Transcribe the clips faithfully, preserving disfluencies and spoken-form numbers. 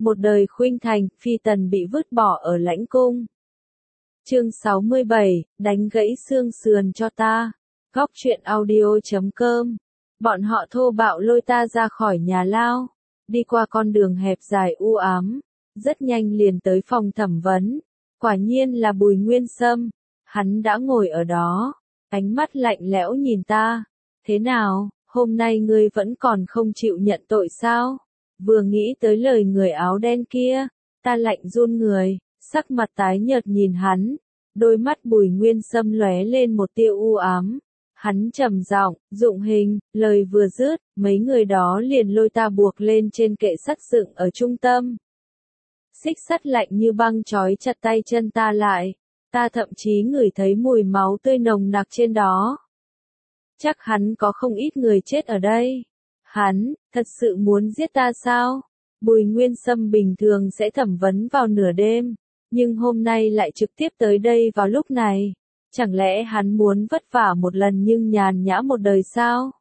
một đời khuynh thành, phi tần bị vứt bỏ ở lãnh cung. Chương sáu mươi bảy, đánh gãy xương sườn cho ta. Góc truyện audio chấm com. Bọn họ thô bạo lôi ta ra khỏi nhà lao, đi qua con đường hẹp dài u ám, rất nhanh liền tới phòng thẩm vấn. Quả nhiên là Bùi Nguyên Sâm, hắn đã ngồi ở đó, ánh mắt lạnh lẽo nhìn ta. Thế nào, hôm nay ngươi vẫn còn không chịu nhận tội sao? Vừa nghĩ tới lời người áo đen kia, ta lạnh run người, sắc mặt tái nhợt nhìn hắn, đôi mắt Bùi Nguyên Sâm lóe lên một tia u ám. Hắn trầm giọng, Dụng Hình, lời vừa dứt, mấy người đó liền lôi ta buộc lên trên kệ sắt dựng ở trung tâm. Xích sắt lạnh như băng trói chặt tay chân ta lại, ta thậm chí ngửi thấy mùi máu tươi nồng nặc trên đó. Chắc hắn có không ít người chết ở đây. Hắn, thật sự muốn giết ta sao? Bùi Nguyên Sâm bình thường sẽ thẩm vấn vào nửa đêm, nhưng hôm nay lại trực tiếp tới đây vào lúc này. Chẳng lẽ hắn muốn vất vả một lần nhưng nhàn nhã một đời sao?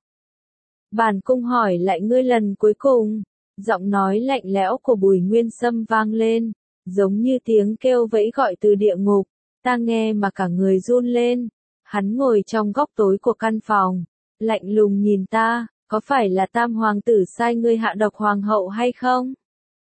Bản cung hỏi lại ngươi lần cuối cùng. Giọng nói lạnh lẽo của Bùi Nguyên Sâm vang lên, giống như tiếng kêu vẫy gọi từ địa ngục. Ta nghe mà cả người run lên. Hắn ngồi trong góc tối của căn phòng, lạnh lùng nhìn ta, có phải là Tam hoàng tử sai ngươi hạ độc hoàng hậu hay không?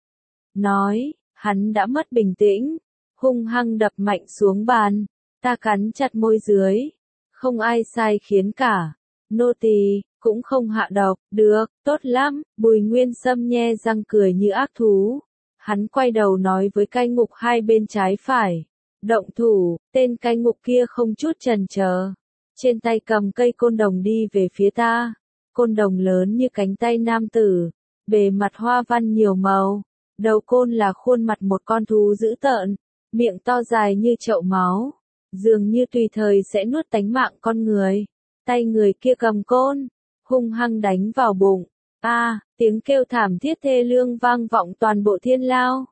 Nói, hắn đã mất bình tĩnh, hung hăng đập mạnh xuống bàn. Ta cắn chặt môi dưới, không ai sai khiến cả, nô tỳ cũng không hạ độc, được, tốt lắm. Bùi Nguyên Sâm nhe răng cười như ác thú. Hắn quay đầu nói với cai ngục hai bên trái phải, động thủ. Tên cai ngục kia không chút chần chờ, trên tay cầm cây côn đồng đi về phía ta. Côn đồng lớn như cánh tay nam tử, bề mặt hoa văn nhiều màu, đầu côn là khuôn mặt một con thú dữ tợn, miệng to dài như chậu máu, dường như tùy thời sẽ nuốt tánh mạng con người. Tay người kia cầm côn, hung hăng đánh vào bụng. A, à, tiếng kêu thảm thiết thê lương vang vọng toàn bộ thiên lao.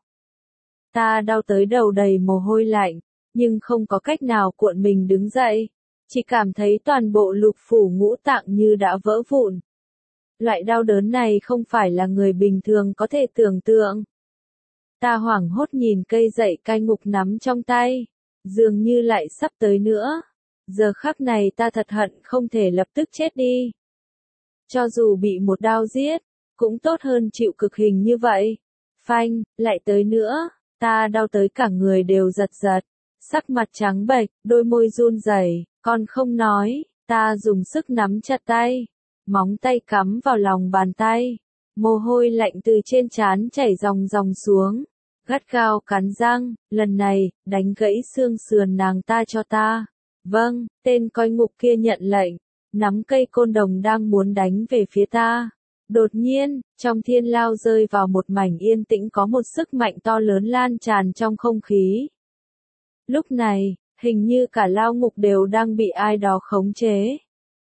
Ta đau tới đầu đầy mồ hôi lạnh, nhưng không có cách nào cuộn mình đứng dậy, chỉ cảm thấy toàn bộ lục phủ ngũ tạng như đã vỡ vụn. Loại đau đớn này không phải là người bình thường có thể tưởng tượng. Ta hoảng hốt nhìn cây dậy cai ngục nắm trong tay, dường như lại sắp tới nữa. Giờ khắc này ta thật hận không thể lập tức chết đi. Cho dù bị một đao giết, cũng tốt hơn chịu cực hình như vậy. Phanh, lại tới nữa, ta đau tới cả người đều giật giật, sắc mặt trắng bệch, đôi môi run rẩy, còn không nói, ta dùng sức nắm chặt tay, móng tay cắm vào lòng bàn tay, mồ hôi lạnh từ trên trán chảy ròng ròng xuống, gắt gao cắn răng, lần này, đánh gãy xương sườn nàng ta cho ta. Vâng, tên coi ngục kia nhận lệnh, nắm cây côn đồng đang muốn đánh về phía ta. Đột nhiên, trong thiên lao rơi vào một mảnh yên tĩnh có một sức mạnh to lớn lan tràn trong không khí. Lúc này, hình như cả lao ngục đều đang bị ai đó khống chế.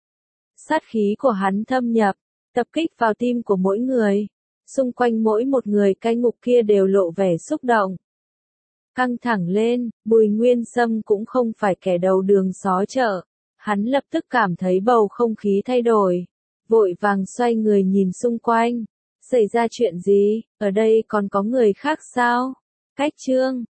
Sát khí của hắn thâm nhập, tập kích vào tim của mỗi người. Xung quanh mỗi một người cai ngục kia đều lộ vẻ xúc động. Căng thẳng lên, Bùi Nguyên Sâm cũng không phải kẻ đầu đường xó chợ. Hắn lập tức cảm thấy bầu không khí thay đổi. Vội vàng xoay người nhìn xung quanh. Xảy ra chuyện gì? Ở đây còn có người khác sao? Cách chương,